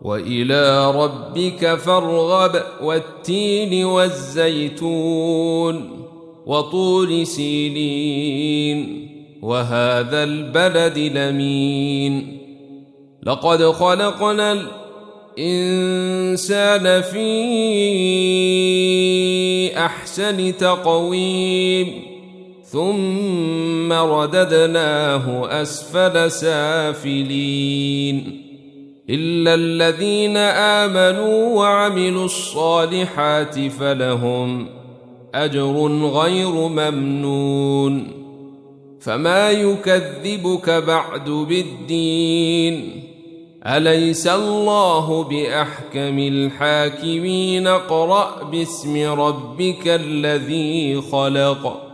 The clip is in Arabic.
وإلى ربك فارغب والتين والزيتون وطور سينين وهذا البلد الأمين لقد خلقنا الإنسان في أحسن تقويم ثم رددناه أسفل سافلين إلا الذين آمنوا وعملوا الصالحات فلهم أجر غير ممنون فما يكذبك بعد بالدين أليس الله بأحكم الحاكمين اقرأ باسم ربك الذي خلق